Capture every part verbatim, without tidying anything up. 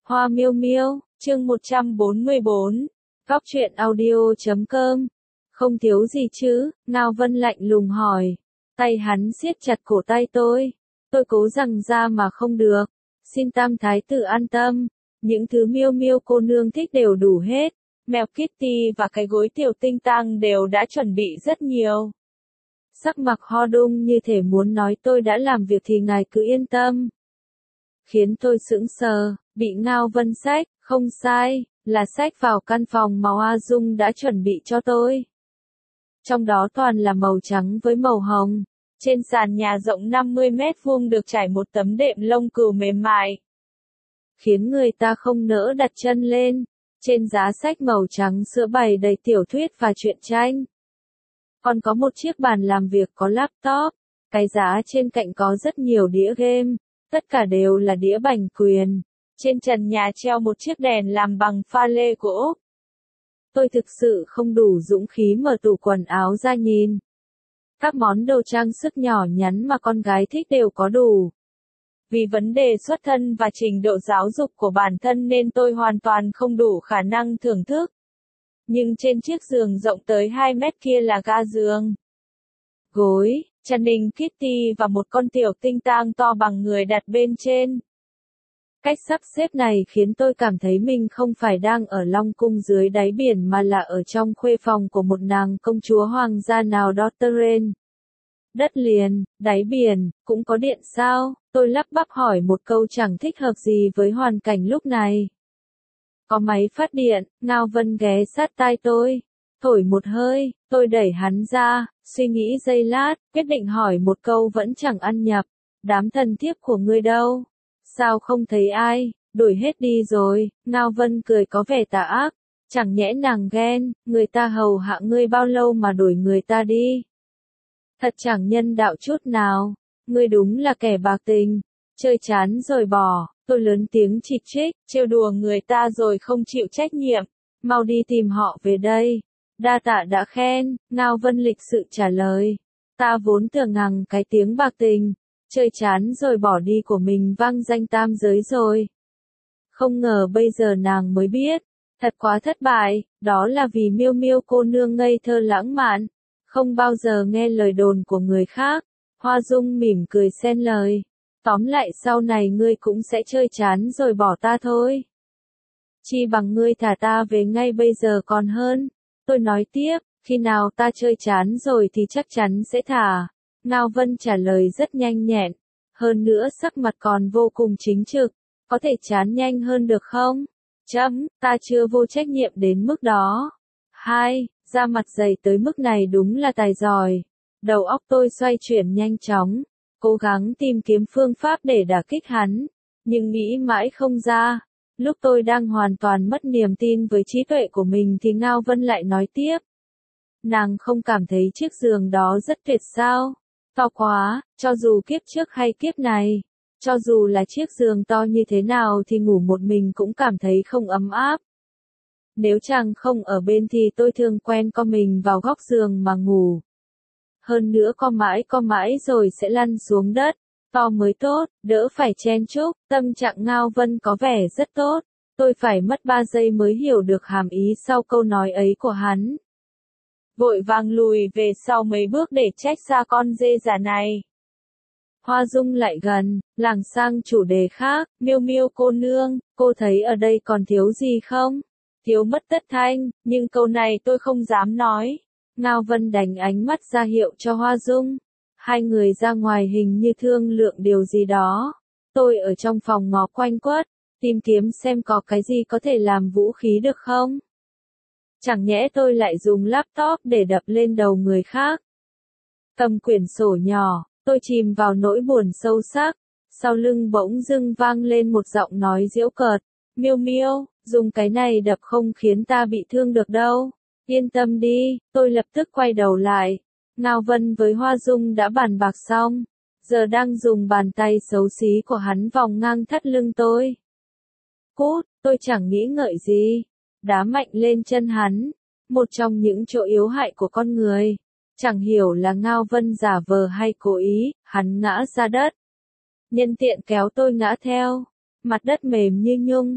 Hoa miêu miêu, chương một trăm bốn mươi bốn. Góc truyện audio chấm com. Không thiếu gì chứ, Ngao Vân lạnh lùng hỏi. Tay hắn siết chặt cổ tay tôi. Tôi cố rằng ra mà không được. Xin Tam Thái tử an tâm. Những thứ miêu miêu cô nương thích đều đủ hết. Mèo Kitty và cái gối tiểu tinh tăng đều đã chuẩn bị rất nhiều. Sắc mặt Ho Đung như thể muốn nói tôi đã làm việc thì ngài cứ yên tâm. Khiến tôi sững sờ, bị Ngao Vân xách, không sai, là xách vào căn phòng mà Hoa Dung đã chuẩn bị cho tôi. Trong đó toàn là màu trắng với màu hồng. Trên sàn nhà rộng năm mươi mét vuông được trải một tấm đệm lông cừu mềm mại. Khiến người ta không nỡ đặt chân lên. Trên giá sách màu trắng sữa bày đầy tiểu thuyết và truyện tranh. Còn có một chiếc bàn làm việc có laptop. Cái giá trên cạnh có rất nhiều đĩa game. Tất cả đều là đĩa bành quyền. Trên trần nhà treo một chiếc đèn làm bằng pha lê của Úc. Tôi thực sự không đủ dũng khí mở tủ quần áo ra nhìn. Các món đồ trang sức nhỏ nhắn mà con gái thích đều có đủ. Vì vấn đề xuất thân và trình độ giáo dục của bản thân nên tôi hoàn toàn không đủ khả năng thưởng thức. Nhưng trên chiếc giường rộng tới hai mét kia là ga giường, gối, chăn ninh Kitty và một con tiểu tinh tang to bằng người đặt bên trên. Cách sắp xếp này khiến tôi cảm thấy mình không phải đang ở Long Cung dưới đáy biển mà là ở trong khuê phòng của một nàng công chúa hoàng gia nào đó Teren. Đất liền, đáy biển, cũng có điện sao? Tôi lắp bắp hỏi một câu chẳng thích hợp gì với hoàn cảnh lúc này. Có máy phát điện, Ngao Vân ghé sát tai tôi. Thổi một hơi, tôi đẩy hắn ra, suy nghĩ giây lát, quyết định hỏi một câu vẫn chẳng ăn nhập. Đám thần thiếp của ngươi đâu? Sao không thấy ai? Đuổi hết đi rồi. Ngao Vân cười có vẻ tà ác. Chẳng nhẽ nàng ghen, người ta hầu hạ ngươi bao lâu mà đuổi người ta đi? Thật chẳng nhân đạo chút nào. Ngươi đúng là kẻ bạc tình. Chơi chán rồi bỏ. Tôi lớn tiếng chỉ trích, trêu đùa người ta rồi không chịu trách nhiệm. Mau đi tìm họ về đây. Đa tạ đã khen, Ngao Vân lịch sự trả lời. Ta vốn tưởng ngằng cái tiếng bạc tình, chơi chán rồi bỏ đi của mình vang danh tam giới rồi. Không ngờ bây giờ nàng mới biết, thật quá thất bại, đó là vì miêu miêu cô nương ngây thơ lãng mạn, không bao giờ nghe lời đồn của người khác. Hoa Dung mỉm cười xen lời. Tóm lại sau này ngươi cũng sẽ chơi chán rồi bỏ ta thôi. Chi bằng ngươi thả ta về ngay bây giờ còn hơn. Tôi nói tiếp, khi nào ta chơi chán rồi thì chắc chắn sẽ thả. Ngao Vân trả lời rất nhanh nhẹn. Hơn nữa sắc mặt còn vô cùng chính trực. Có thể chán nhanh hơn được không? Chấm, ta chưa vô trách nhiệm đến mức đó. Hai, da mặt dày tới mức này đúng là tài giỏi. Đầu óc tôi xoay chuyển nhanh chóng. Cố gắng tìm kiếm phương pháp để đả kích hắn, nhưng nghĩ mãi không ra. Lúc tôi đang hoàn toàn mất niềm tin với trí tuệ của mình thì Ngao Vân lại nói tiếp. Nàng không cảm thấy chiếc giường đó rất tuyệt sao? To quá, cho dù kiếp trước hay kiếp này. Cho dù là chiếc giường to như thế nào thì ngủ một mình cũng cảm thấy không ấm áp. Nếu chàng không ở bên thì tôi thường quen co mình vào góc giường mà ngủ. Hơn nữa co mãi co mãi rồi sẽ lăn xuống đất. To mới tốt, đỡ phải chen chúc. Tâm trạng Ngao Vân có vẻ rất tốt. Tôi phải mất ba giây mới hiểu được hàm ý sau câu nói ấy của hắn. Vội vàng lùi về sau mấy bước để trách xa con dê giả này. Hoa Dung lại gần, lảng sang chủ đề khác. Miêu miêu cô nương, cô thấy ở đây còn thiếu gì không? Thiếu mất tất thanh, nhưng câu này tôi không dám nói. Ngao Vân đánh ánh mắt ra hiệu cho Hoa Dung. Hai người ra ngoài hình như thương lượng điều gì đó. Tôi ở trong phòng ngó quanh quất, tìm kiếm xem có cái gì có thể làm vũ khí được không. Chẳng nhẽ tôi lại dùng laptop để đập lên đầu người khác. Cầm quyển sổ nhỏ, tôi chìm vào nỗi buồn sâu sắc. Sau lưng bỗng dưng vang lên một giọng nói giễu cợt. Miêu miêu, dùng cái này đập không khiến ta bị thương được đâu. Yên tâm đi, tôi lập tức quay đầu lại. Ngao Vân với Hoa Dung đã bàn bạc xong. Giờ đang dùng bàn tay xấu xí của hắn vòng ngang thắt lưng tôi. Cút, tôi chẳng nghĩ ngợi gì. Đá mạnh lên chân hắn. Một trong những chỗ yếu hại của con người. Chẳng hiểu là Ngao Vân giả vờ hay cố ý, hắn ngã ra đất. Nhân tiện kéo tôi ngã theo. Mặt đất mềm như nhung.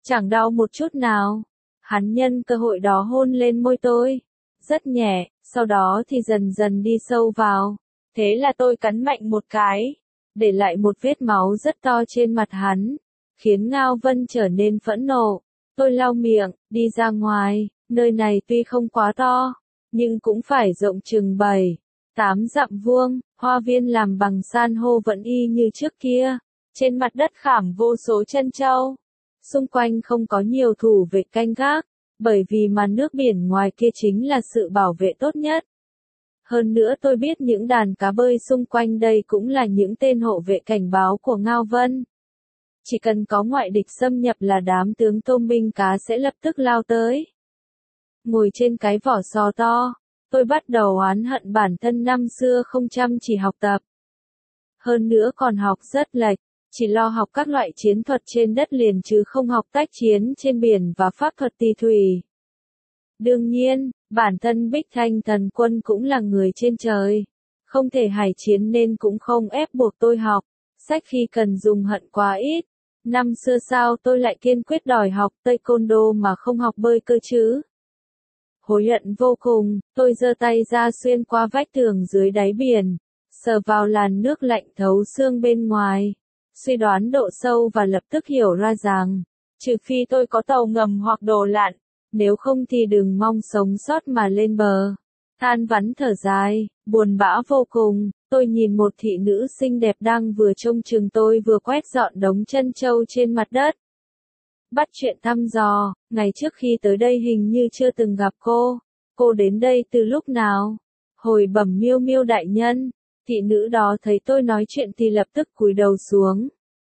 Chẳng đau một chút nào. Hắn nhân cơ hội đó hôn lên môi tôi. Rất nhẹ, sau đó thì dần dần đi sâu vào. Thế là tôi cắn mạnh một cái, để lại một vết máu rất to trên mặt hắn, khiến Ngao Vân trở nên phẫn nộ. Tôi lau miệng, đi ra ngoài, nơi này tuy không quá to, nhưng cũng phải rộng chừng bảy, tám dặm vuông, hoa viên làm bằng san hô vẫn y như trước kia, trên mặt đất khảm vô số trân châu. Xung quanh không có nhiều thủ vệ canh gác, bởi vì màn nước biển ngoài kia chính là sự bảo vệ tốt nhất. Hơn nữa tôi biết những đàn cá bơi xung quanh đây cũng là những tên hộ vệ cảnh báo của Ngao Vân. Chỉ cần có ngoại địch xâm nhập là đám tướng tôm binh cá sẽ lập tức lao tới. Ngồi trên cái vỏ sò to, tôi bắt đầu oán hận bản thân năm xưa không chăm chỉ học tập. Hơn nữa còn học rất lệch, chỉ lo học các loại chiến thuật trên đất liền chứ không học tác chiến trên biển và pháp thuật tỳ thủy. Đương nhiên, bản thân Bích Thanh Thần Quân cũng là người trên trời, không thể hải chiến nên cũng không ép buộc tôi học, sách khi cần dùng hận quá ít. Năm xưa sao tôi lại kiên quyết đòi học Taekwondo mà không học bơi cơ chứ? Hối hận vô cùng, tôi giơ tay ra xuyên qua vách tường dưới đáy biển, sờ vào làn nước lạnh thấu xương bên ngoài, suy đoán độ sâu và lập tức hiểu ra rằng, trừ phi tôi có tàu ngầm hoặc đồ lặn, nếu không thì đừng mong sống sót mà lên bờ. Than vãn thở dài, buồn bã vô cùng, tôi nhìn một thị nữ xinh đẹp đang vừa trông chừng tôi vừa quét dọn đống trân châu trên mặt đất. Bắt chuyện thăm dò, ngày trước khi tới đây hình như chưa từng gặp cô, cô đến đây từ lúc nào? Hồi bẩm Miêu Miêu đại nhân, thị nữ đó thấy tôi nói chuyện thì lập tức cúi đầu xuống.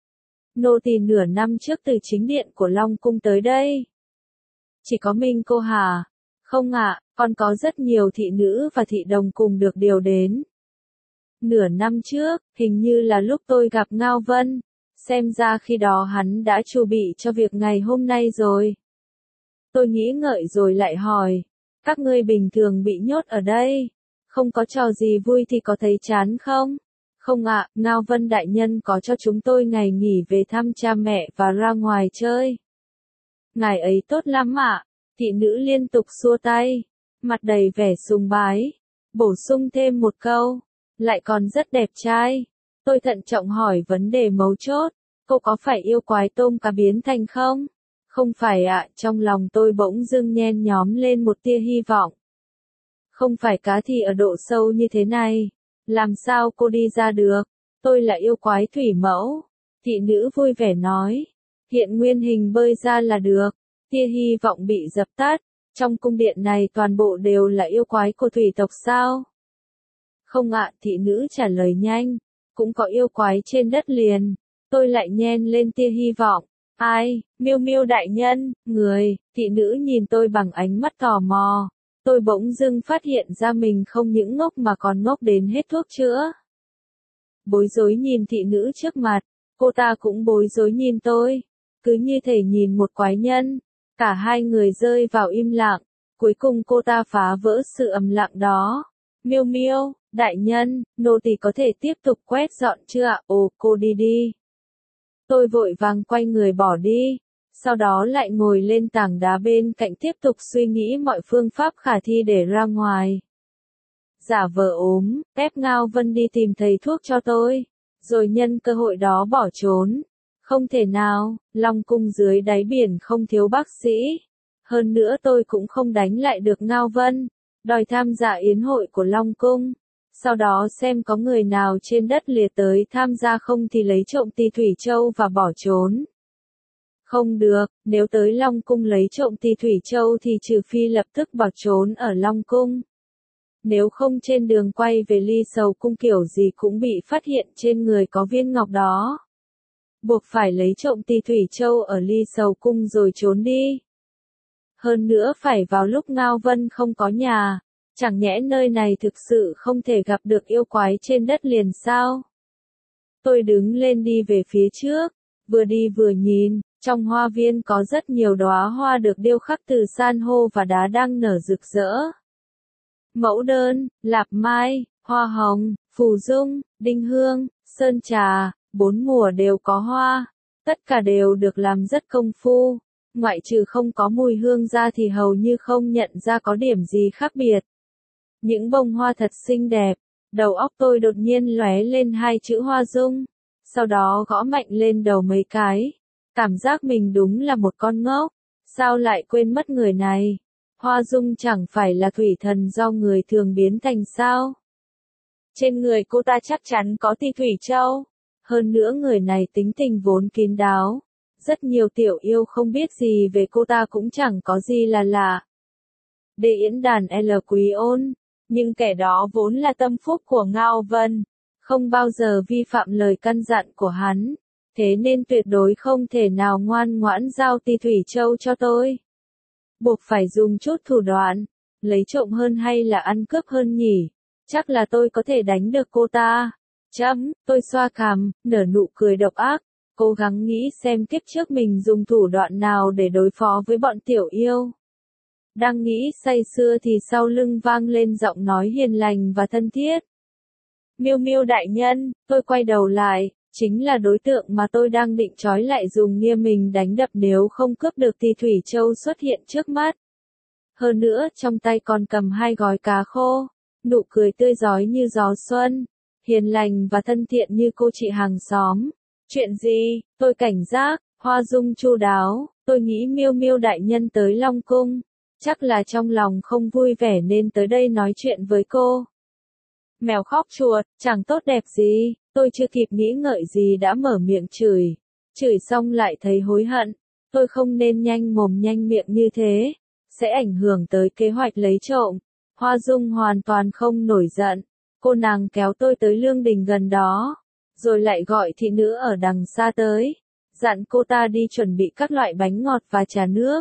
Nô tỳ nửa năm trước từ chính điện của Long Cung tới đây. Chỉ có mình cô hả? Không ạ, còn có rất nhiều thị nữ và thị đồng cùng được điều đến. Nửa năm trước, hình như là lúc tôi gặp Ngao Vân, xem ra khi đó hắn đã chuẩn bị cho việc ngày hôm nay rồi. Tôi nghĩ ngợi rồi lại hỏi, các ngươi bình thường bị nhốt ở đây, không có trò gì vui thì có thấy chán không? Không ạ, Ngao Vân đại nhân có cho chúng tôi ngày nghỉ về thăm cha mẹ và ra ngoài chơi. Ngài ấy tốt lắm ạ. Thị nữ liên tục xua tay, mặt đầy vẻ sùng bái, bổ sung thêm một câu, lại còn rất đẹp trai. Tôi thận trọng hỏi vấn đề mấu chốt, cô có phải yêu quái tôm cá biến thành không? Không phải ạ, trong lòng tôi bỗng dưng nhen nhóm lên một tia hy vọng. Không phải cá thì ở độ sâu như thế này, làm sao cô đi ra được? Tôi là yêu quái thủy mẫu. Thị nữ vui vẻ nói, hiện nguyên hình bơi ra là được. Tia hy vọng bị dập tắt, trong cung điện này toàn bộ đều là yêu quái của thủy tộc sao? Không ạ, thị nữ trả lời nhanh, cũng có yêu quái trên đất liền. Tôi lại nhen lên tia hy vọng. Ai, Miêu Miêu đại nhân, người, thị nữ nhìn tôi bằng ánh mắt tò mò. Tôi bỗng dưng phát hiện ra mình không những ngốc mà còn ngốc đến hết thuốc chữa. Bối rối nhìn thị nữ trước mặt, cô ta cũng bối rối nhìn tôi, cứ như thể nhìn một quái nhân. Cả hai người rơi vào im lặng, cuối cùng cô ta phá vỡ sự ầm lặng đó. Miêu Miêu, đại nhân, nô tỳ có thể tiếp tục quét dọn chưa ạ? Ồ, cô đi đi. Tôi vội vàng quay người bỏ đi, sau đó lại ngồi lên tảng đá bên cạnh tiếp tục suy nghĩ mọi phương pháp khả thi để ra ngoài. Giả vờ ốm, ép Ngao Vân đi tìm thầy thuốc cho tôi, rồi nhân cơ hội đó bỏ trốn. Không thể nào, Long Cung dưới đáy biển không thiếu bác sĩ. Hơn nữa tôi cũng không đánh lại được Ngao Vân, đòi tham gia yến hội của Long Cung. Sau đó xem có người nào trên đất lìa tới tham gia không thì lấy trộm tỳ thủy châu và bỏ trốn. Không được, nếu tới Long Cung lấy trộm tỳ thủy châu thì trừ phi lập tức bỏ trốn ở Long Cung. Nếu không trên đường quay về Ly Sầu Cung kiểu gì cũng bị phát hiện trên người có viên ngọc đó. Buộc phải lấy trộm tỳ thủy châu ở Ly Sầu Cung rồi trốn đi. Hơn nữa phải vào lúc Ngao Vân không có nhà, chẳng nhẽ nơi này thực sự không thể gặp được yêu quái trên đất liền sao? Tôi đứng lên đi về phía trước, vừa đi vừa nhìn, trong hoa viên có rất nhiều đóa hoa được điêu khắc từ san hô và đá đang nở rực rỡ. Mẫu đơn, lạp mai, hoa hồng, phù dung, đinh hương, sơn trà, bốn mùa đều có hoa, tất cả đều được làm rất công phu. ngoại trừ không có mùi hương ra thì hầu như không nhận ra có điểm gì khác biệt. Những bông hoa thật xinh đẹp, đầu óc tôi đột nhiên lóe lên hai chữ Hoa Dung, sau đó gõ mạnh lên đầu mấy cái, cảm giác mình đúng là một con ngốc, sao lại quên mất người này, Hoa Dung chẳng phải là thủy thần do người thường biến thành sao? Trên người cô ta chắc chắn có ti thủy châu, hơn nữa người này tính tình vốn kín đáo, rất nhiều tiểu yêu không biết gì về cô ta cũng chẳng có gì là lạ. Để yến đàn L Quý Ôn, nhưng kẻ đó vốn là tâm phúc của Ngao Vân, không bao giờ vi phạm lời căn dặn của hắn, thế nên tuyệt đối không thể nào ngoan ngoãn giao ti thủy châu cho tôi. Buộc phải dùng chút thủ đoạn, lấy trộm hơn hay là ăn cướp hơn nhỉ? Chắc là tôi có thể đánh được cô ta. Chấm, tôi xoa cằm, nở nụ cười độc ác, cố gắng nghĩ xem kiếp trước mình dùng thủ đoạn nào để đối phó với bọn tiểu yêu. Đang nghĩ say sưa thì sau lưng vang lên giọng nói hiền lành và thân thiết. Miêu Miêu đại nhân, tôi quay đầu lại, chính là đối tượng mà tôi đang định trói lại dùng nia mình đánh đập nếu không cướp được thì Thủy Châu xuất hiện trước mắt. Hơn nữa trong tay còn cầm hai gói cá khô, nụ cười tươi rói như gió xuân, hiền lành và thân thiện như cô chị hàng xóm. Chuyện gì? Tôi cảnh giác, Hoa Dung chu đáo, tôi nghĩ Miêu Miêu đại nhân tới Long Cung, chắc là trong lòng không vui vẻ nên tới đây nói chuyện với cô. Mèo khóc chuột, chẳng tốt đẹp gì, tôi chưa kịp nghĩ ngợi gì đã mở miệng chửi. Chửi xong lại thấy hối hận, tôi không nên nhanh mồm nhanh miệng như thế, sẽ ảnh hưởng tới kế hoạch lấy trộm. Hoa Dung hoàn toàn không nổi giận, cô nàng kéo tôi tới lương đình gần đó, rồi lại gọi thị nữ ở đằng xa tới, dặn cô ta đi chuẩn bị các loại bánh ngọt và trà nước.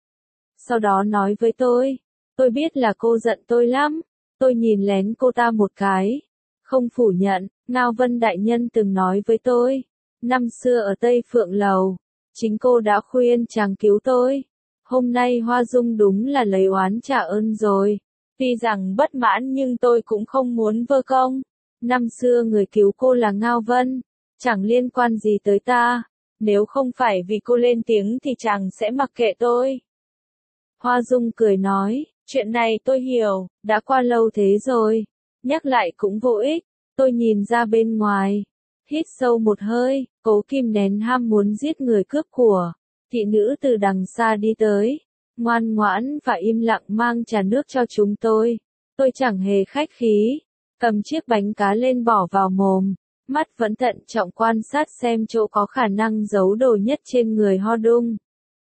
Sau đó nói với tôi, tôi biết là cô giận tôi lắm, tôi nhìn lén cô ta một cái, không phủ nhận, Ngao Vân đại nhân từng nói với tôi, năm xưa ở Tây Phượng Lầu, chính cô đã khuyên chàng cứu tôi, hôm nay Hoa Dung đúng là lấy oán trả ơn rồi, tuy rằng bất mãn nhưng tôi cũng không muốn vơ công, năm xưa người cứu cô là Ngao Vân, chẳng liên quan gì tới ta, nếu không phải vì cô lên tiếng thì chàng sẽ mặc kệ tôi. Hoa Dung cười nói, chuyện này tôi hiểu, đã qua lâu thế rồi, nhắc lại cũng vô ích, tôi nhìn ra bên ngoài, hít sâu một hơi, cố kìm nén ham muốn giết người cướp của, thị nữ từ đằng xa đi tới, ngoan ngoãn và im lặng mang trà nước cho chúng tôi, tôi chẳng hề khách khí, cầm chiếc bánh cá lên bỏ vào mồm, mắt vẫn thận trọng quan sát xem chỗ có khả năng giấu đồ nhất trên người Ho Dung.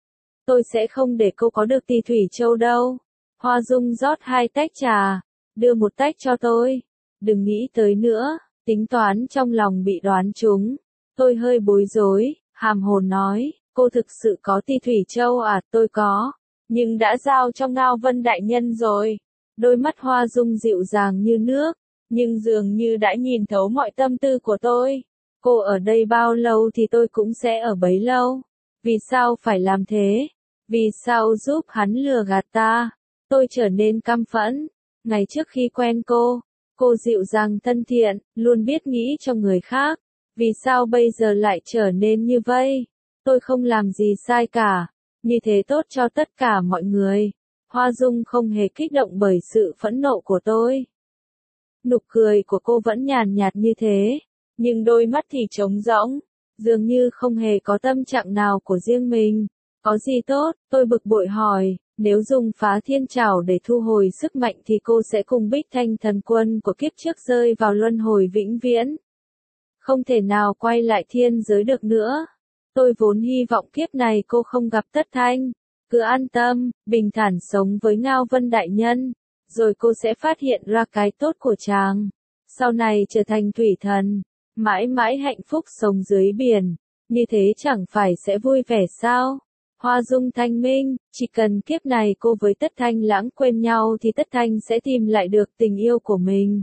Tôi sẽ không để cô có được tỷ thủy châu đâu. Hoa Dung rót hai tách trà, đưa một tách cho tôi. Đừng nghĩ tới nữa, tính toán trong lòng bị đoán trúng. Tôi hơi bối rối, hàm hồn nói, cô thực sự có tỷ thủy châu à? Tôi có, nhưng đã giao cho Ngao Vân đại nhân rồi. Đôi mắt Hoa Dung dịu dàng như nước, nhưng dường như đã nhìn thấu mọi tâm tư của tôi. Cô ở đây bao lâu thì tôi cũng sẽ ở bấy lâu. Vì sao phải làm thế? Vì sao giúp hắn lừa gạt ta? Tôi trở nên căm phẫn. Ngày trước khi quen cô, cô dịu dàng thân thiện, luôn biết nghĩ cho người khác. Vì sao bây giờ lại trở nên như vậy? Tôi không làm gì sai cả. Như thế tốt cho tất cả mọi người. Hoa Dung không hề kích động bởi sự phẫn nộ của tôi. Nụ cười của cô vẫn nhàn nhạt như thế, nhưng đôi mắt thì trống rỗng, dường như không hề có tâm trạng nào của riêng mình. Có gì tốt? Tôi bực bội hỏi, nếu dùng phá thiên trảo để thu hồi sức mạnh thì cô sẽ cùng Bích Thanh thần quân của kiếp trước rơi vào luân hồi vĩnh viễn. Không thể nào quay lại thiên giới được nữa. Tôi vốn hy vọng kiếp này cô không gặp Tất Thanh. Cứ an tâm, bình thản sống với Ngao Vân đại nhân, rồi cô sẽ phát hiện ra cái tốt của chàng. Sau này trở thành thủy thần, mãi mãi hạnh phúc sống dưới biển, như thế chẳng phải sẽ vui vẻ sao? Hoa Dung thanh minh, chỉ cần kiếp này cô với Tất Thanh lãng quên nhau thì Tất Thanh sẽ tìm lại được tình yêu của mình.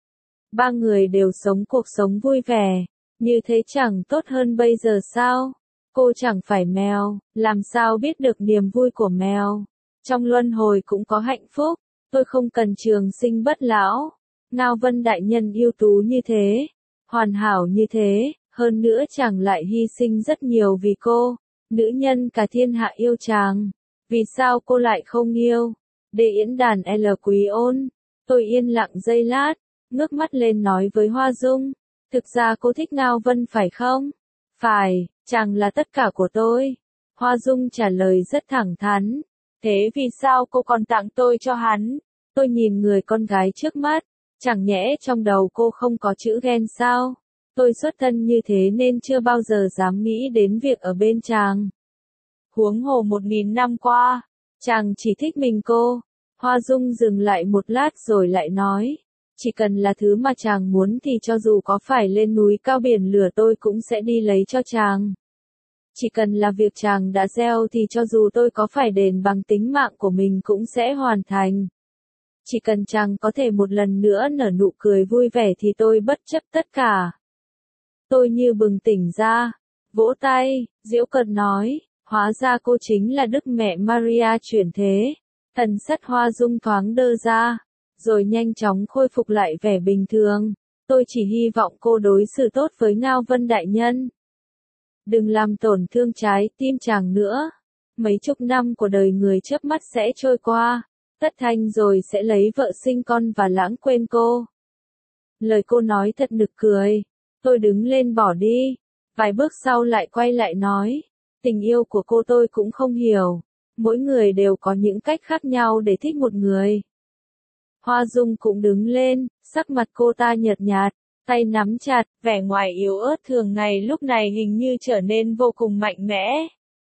Ba người đều sống cuộc sống vui vẻ, như thế chẳng tốt hơn bây giờ sao? Cô chẳng phải mèo, làm sao biết được niềm vui của mèo? Trong luân hồi cũng có hạnh phúc, tôi không cần trường sinh bất lão. Ngao Vân đại nhân ưu tú như thế, hoàn hảo như thế, hơn nữa chẳng lại hy sinh rất nhiều vì cô. Nữ nhân cả thiên hạ yêu chàng. Vì sao cô lại không yêu? Để yến đàn L Quý Ôn. Tôi yên lặng giây lát, ngước mắt lên nói với Hoa Dung. Thực ra cô thích Ngao Vân phải không? Phải, chàng là tất cả của tôi. Hoa Dung trả lời rất thẳng thắn. Thế vì sao cô còn tặng tôi cho hắn? Tôi nhìn người con gái trước mắt. Chẳng nhẽ trong đầu cô không có chữ ghen sao? Tôi xuất thân như thế nên chưa bao giờ dám nghĩ đến việc ở bên chàng. Huống hồ một nghìn năm qua, chàng chỉ thích mình cô. Hoa Dung dừng lại một lát rồi lại nói. Chỉ cần là thứ mà chàng muốn thì cho dù có phải lên núi cao biển lửa tôi cũng sẽ đi lấy cho chàng. Chỉ cần là việc chàng đã gieo thì cho dù tôi có phải đền bằng tính mạng của mình cũng sẽ hoàn thành. Chỉ cần chàng có thể một lần nữa nở nụ cười vui vẻ thì tôi bất chấp tất cả. Tôi như bừng tỉnh ra, vỗ tay, giễu cợt nói, hóa ra cô chính là Đức Mẹ Maria chuyển thế. Thần sắc Hoa Dung thoáng đơ ra, rồi nhanh chóng khôi phục lại vẻ bình thường. Tôi chỉ hy vọng cô đối xử tốt với Ngao Vân đại nhân. Đừng làm tổn thương trái tim chàng nữa. Mấy chục năm của đời người chớp mắt sẽ trôi qua. Tất Thanh rồi sẽ lấy vợ sinh con và lãng quên cô. Lời cô nói thật nực cười. Tôi đứng lên bỏ đi. Vài bước sau lại quay lại nói. Tình yêu của cô tôi cũng không hiểu. Mỗi người đều có những cách khác nhau để thích một người. Hoa Dung cũng đứng lên, sắc mặt cô ta nhợt nhạt, tay nắm chặt, vẻ ngoài yếu ớt thường ngày lúc này hình như trở nên vô cùng mạnh mẽ.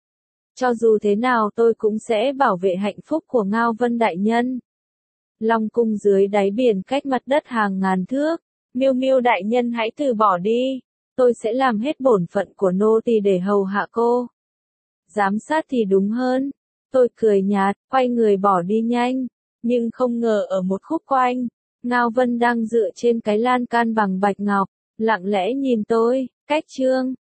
Cho dù thế nào tôi cũng sẽ bảo vệ hạnh phúc của Ngao Vân đại nhân. Long cung dưới đáy biển cách mặt đất hàng ngàn thước. Miêu Miêu đại nhân hãy từ bỏ đi. Tôi sẽ làm hết bổn phận của nô tỳ để hầu hạ cô. Giám sát thì đúng hơn. Tôi cười nhạt, quay người bỏ đi nhanh. Nhưng không ngờ ở một khúc quanh, Ngao Vân đang dựa trên cái lan can bằng bạch ngọc, lặng lẽ nhìn tôi, cách chương.